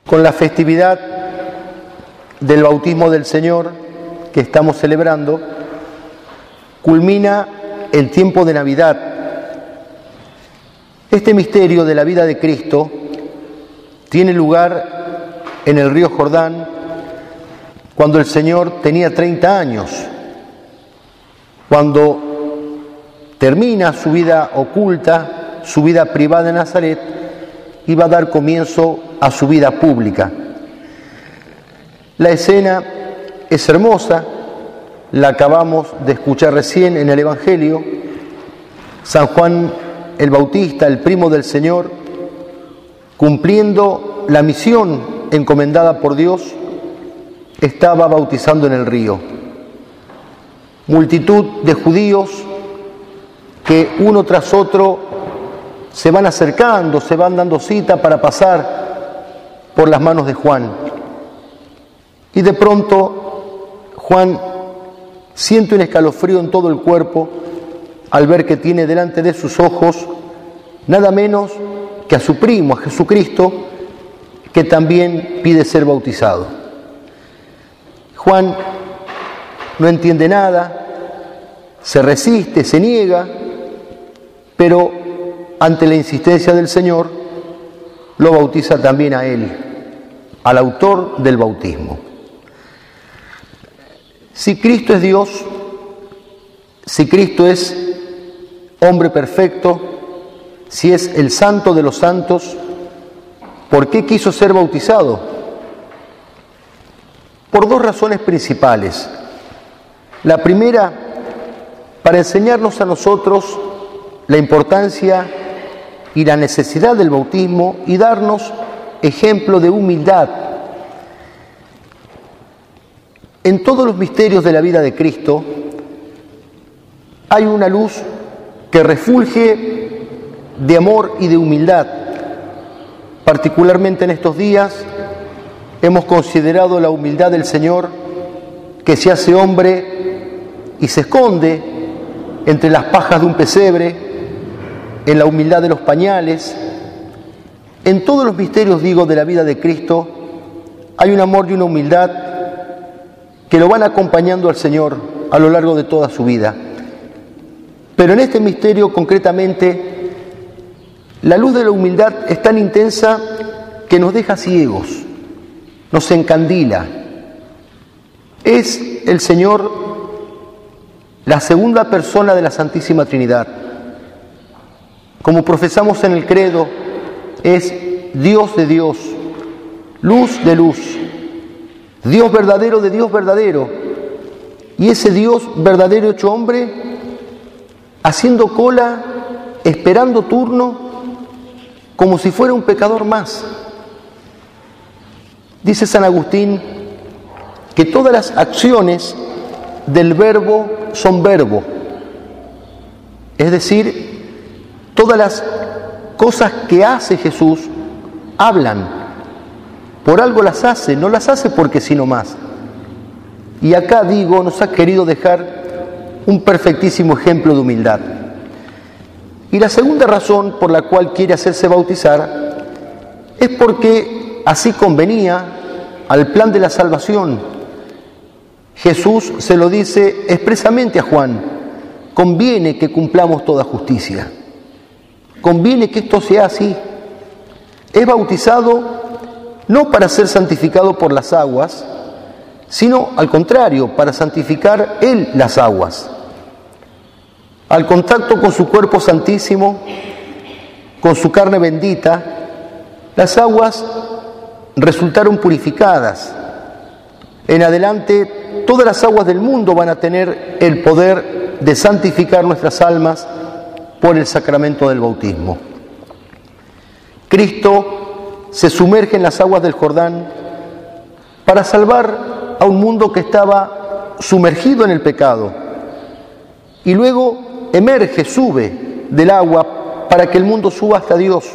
Con la festividad del bautismo del Señor que estamos celebrando, culmina el tiempo de Navidad. Este misterio de la vida de Cristo tiene lugar en el río Jordán cuando el Señor tenía 30 años, cuando termina su vida oculta, su vida privada en Nazaret, y va a dar comienzo a su vida pública. La escena es hermosa, la acabamos de escuchar recién en el Evangelio. San Juan el Bautista, el primo del Señor, cumpliendo la misión encomendada por Dios, estaba bautizando en el río. Multitud de judíos que uno tras otro se van acercando, se van dando cita para pasar por las manos de Juan. Y de pronto Juan siente un escalofrío en todo el cuerpo al ver que tiene delante de sus ojos nada menos que a su primo, a Jesucristo, que también pide ser bautizado. Juan no entiende nada, se resiste, se niega, pero ante la insistencia del Señor, lo bautiza también a él, al autor del bautismo. Si Cristo es Dios, si Cristo es hombre perfecto, si es el santo de los santos, ¿por qué quiso ser bautizado? Por dos razones principales. La primera, para enseñarnos a nosotros la importancia y la necesidad del bautismo y darnos ejemplo de humildad. En todos los misterios de la vida de Cristo hay una luz que refulge de amor y de humildad. Particularmente en estos días hemos considerado la humildad del Señor, que se hace hombre y se esconde entre las pajas de un pesebre, en la humildad de los pañales. En todos los misterios, digo, de la vida de Cristo, hay un amor y una humildad que lo van acompañando al Señor a lo largo de toda su vida. Pero en este misterio, concretamente, la luz de la humildad es tan intensa que nos deja ciegos, nos encandila. Es el Señor la segunda persona de la Santísima Trinidad. Como profesamos en el credo, es Dios de Dios, luz de luz, Dios verdadero de Dios verdadero. Y ese Dios verdadero hecho hombre, haciendo cola, esperando turno, como si fuera un pecador más. Dice San Agustín que todas las acciones del verbo son verbo, es decir, todas las cosas que hace Jesús hablan, por algo las hace, no las hace porque sí nomás. Y acá, digo, nos ha querido dejar un perfectísimo ejemplo de humildad. Y la segunda razón por la cual quiere hacerse bautizar es porque así convenía al plan de la salvación. Jesús se lo dice expresamente a Juan: conviene que cumplamos toda justicia. Conviene que esto sea así. Es bautizado no para ser santificado por las aguas, sino al contrario, para santificar Él las aguas. Al contacto con su cuerpo santísimo, con su carne bendita, las aguas resultaron purificadas. En adelante, todas las aguas del mundo van a tener el poder de santificar nuestras almas por el sacramento del bautismo. Cristo se sumerge en las aguas del Jordán para salvar a un mundo que estaba sumergido en el pecado, y luego emerge, sube del agua para que el mundo suba hasta Dios.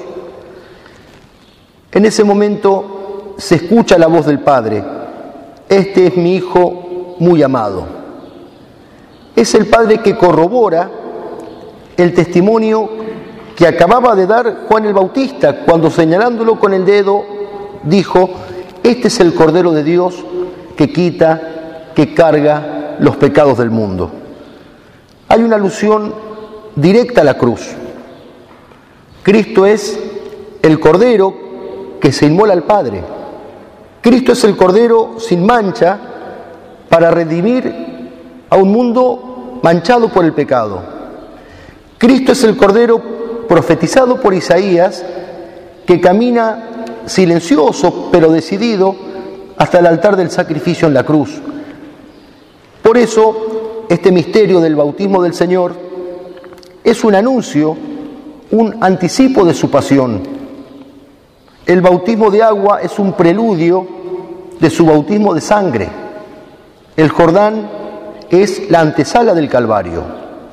En ese momento se escucha la voz del Padre: este es mi Hijo muy amado. Es el Padre que corrobora el testimonio que acababa de dar Juan el Bautista cuando, señalándolo con el dedo, dijo: este es el Cordero de Dios que quita, que carga los pecados del mundo. Hay una alusión directa a la cruz. Cristo es el Cordero que se inmola al Padre. Cristo es el Cordero sin mancha para redimir a un mundo manchado por el pecado. Cristo es el Cordero profetizado por Isaías que camina silencioso pero decidido hasta el altar del sacrificio en la cruz. Por eso, este misterio del bautismo del Señor es un anuncio, un anticipo de su pasión. El bautismo de agua es un preludio de su bautismo de sangre. El Jordán es la antesala del Calvario.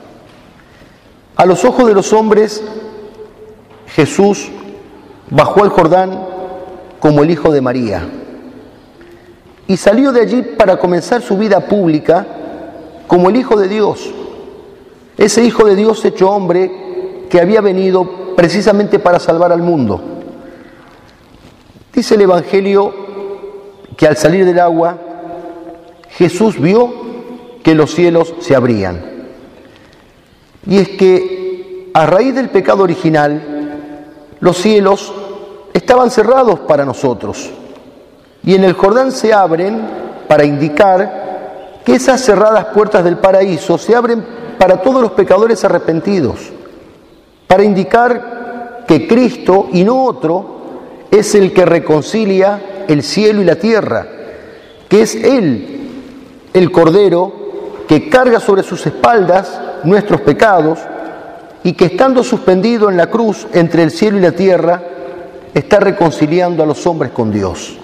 A los ojos de los hombres, Jesús bajó al Jordán como el Hijo de María y salió de allí para comenzar su vida pública como el Hijo de Dios, ese Hijo de Dios hecho hombre que había venido precisamente para salvar al mundo. Dice el Evangelio que al salir del agua, Jesús vio que los cielos se abrían. Y es que a raíz del pecado original, los cielos estaban cerrados para nosotros. Y en el Jordán se abren para indicar que esas cerradas puertas del paraíso se abren para todos los pecadores arrepentidos, para indicar que Cristo y no otro es el que reconcilia el cielo y la tierra, que es Él, el Cordero, que carga sobre sus espaldas nuestros pecados y que estando suspendido en la cruz entre el cielo y la tierra, está reconciliando a los hombres con Dios.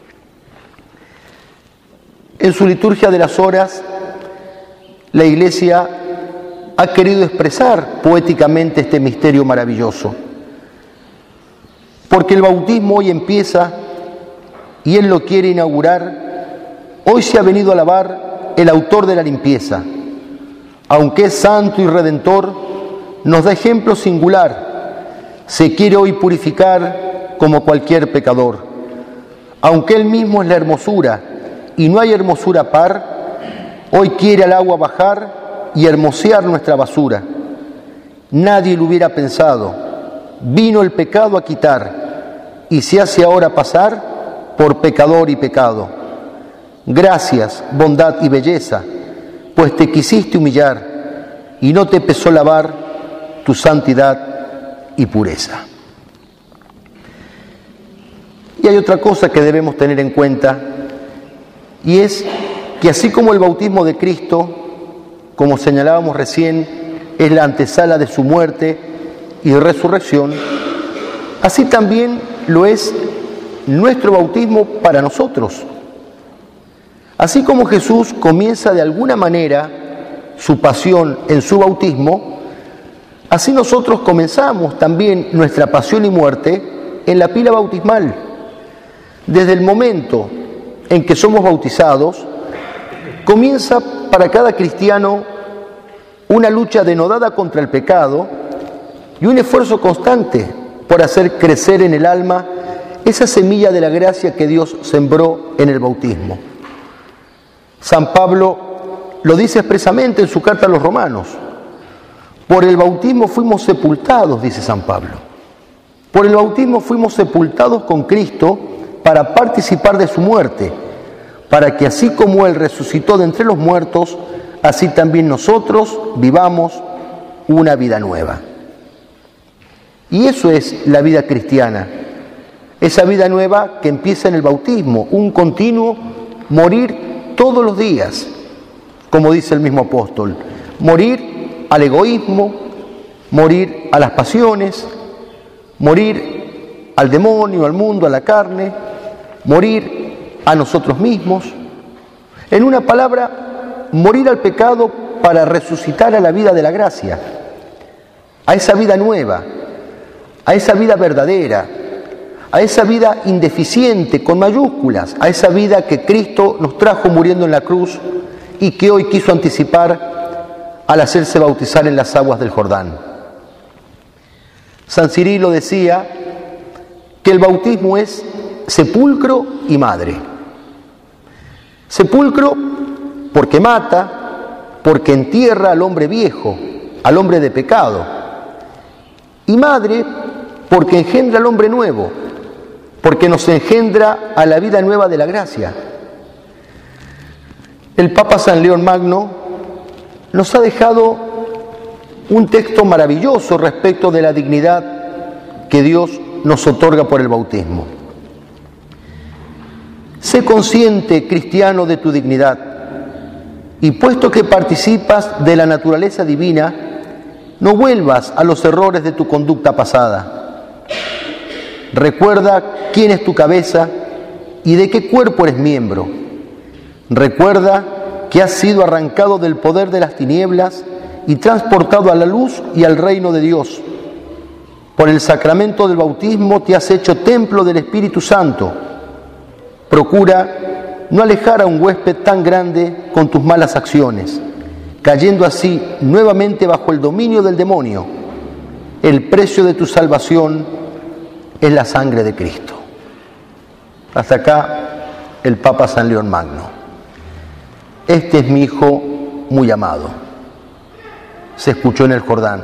En su liturgia de las horas, la Iglesia ha querido expresar poéticamente este misterio maravilloso. Porque el bautismo hoy empieza y Él lo quiere inaugurar, hoy se ha venido a lavar el autor de la limpieza. Aunque es santo y redentor, nos da ejemplo singular. Se quiere hoy purificar como cualquier pecador. Aunque Él mismo es la hermosura y no hay hermosura par, hoy quiere al agua bajar y hermosear nuestra basura. Nadie lo hubiera pensado. Vino el pecado a quitar y se hace ahora pasar por pecador y pecado. Gracias, bondad y belleza, pues te quisiste humillar y no te pesó lavar tu santidad y pureza. Y hay otra cosa que debemos tener en cuenta, y es que así como el bautismo de Cristo, como señalábamos recién, es la antesala de su muerte y resurrección, así también lo es nuestro bautismo para nosotros. Así como Jesús comienza de alguna manera su pasión en su bautismo, así nosotros comenzamos también nuestra pasión y muerte en la pila bautismal. Desde el momento en que somos bautizados, comienza para cada cristiano una lucha denodada contra el pecado y un esfuerzo constante por hacer crecer en el alma esa semilla de la gracia que Dios sembró en el bautismo. San Pablo lo dice expresamente en su carta a los Romanos. Por el bautismo fuimos sepultados, dice San Pablo. Por el bautismo fuimos sepultados con Cristo para participar de su muerte, para que así como Él resucitó de entre los muertos, así también nosotros vivamos una vida nueva. Y eso es la vida cristiana, esa vida nueva que empieza en el bautismo, un continuo morir todos los días, como dice el mismo apóstol, morir al egoísmo, morir a las pasiones, morir al demonio, al mundo, a la carne, morir a nosotros mismos. En una palabra, morir al pecado para resucitar a la vida de la gracia, a esa vida nueva, a esa vida verdadera, a esa vida indeficiente con mayúsculas, a esa vida que Cristo nos trajo muriendo en la cruz y que hoy quiso anticipar al hacerse bautizar en las aguas del Jordán. San Cirilo decía que el bautismo es sepulcro y madre. Sepulcro porque mata, porque entierra al hombre viejo, al hombre de pecado. Y madre porque engendra al hombre nuevo, porque nos engendra a la vida nueva de la gracia. El Papa San León Magno nos ha dejado un texto maravilloso respecto de la dignidad que Dios nos otorga por el bautismo. Sé consciente, cristiano, de tu dignidad, y puesto que participas de la naturaleza divina, no vuelvas a los errores de tu conducta pasada. Recuerda quién es tu cabeza y de qué cuerpo eres miembro. Recuerda que has sido arrancado del poder de las tinieblas y transportado a la luz y al reino de Dios. Por el sacramento del bautismo te has hecho templo del Espíritu Santo. Procura no alejar a un huésped tan grande con tus malas acciones, cayendo así nuevamente bajo el dominio del demonio. El precio de tu salvación es la sangre de Cristo. Hasta acá el Papa San León Magno. Este es mi Hijo muy amado. Se escuchó en el Jordán.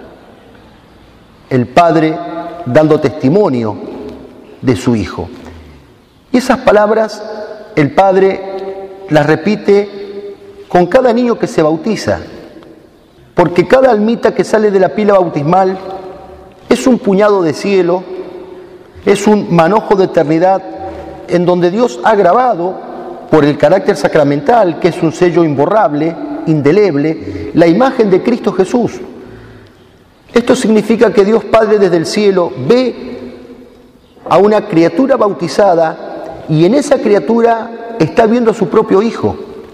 El Padre dando testimonio de su Hijo. Y esas palabras el Padre las repite con cada niño que se bautiza, porque cada almita que sale de la pila bautismal es un puñado de cielo, es un manojo de eternidad en donde Dios ha grabado, por el carácter sacramental, que es un sello imborrable, indeleble, la imagen de Cristo Jesús. Esto significa que Dios Padre desde el cielo ve a una criatura bautizada y en esa criatura está viendo a su propio Hijo.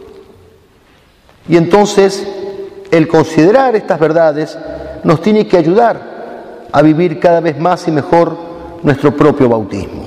Y entonces el considerar estas verdades nos tiene que ayudar a vivir cada vez más y mejor nuestro propio bautismo.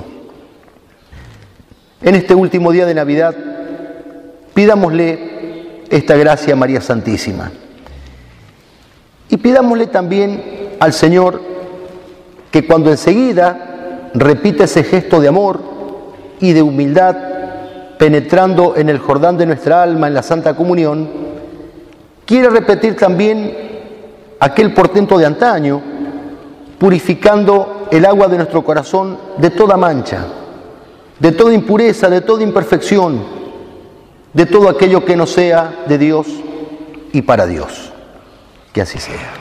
En este último día de Navidad, pidámosle esta gracia a María Santísima. Y pidámosle también al Señor que cuando enseguida repite ese gesto de amor y de humildad, penetrando en el Jordán de nuestra alma, en la Santa Comunión, quiere repetir también aquel portento de antaño, purificando el agua de nuestro corazón de toda mancha, de toda impureza, de toda imperfección, de todo aquello que no sea de Dios y para Dios. Que así sea.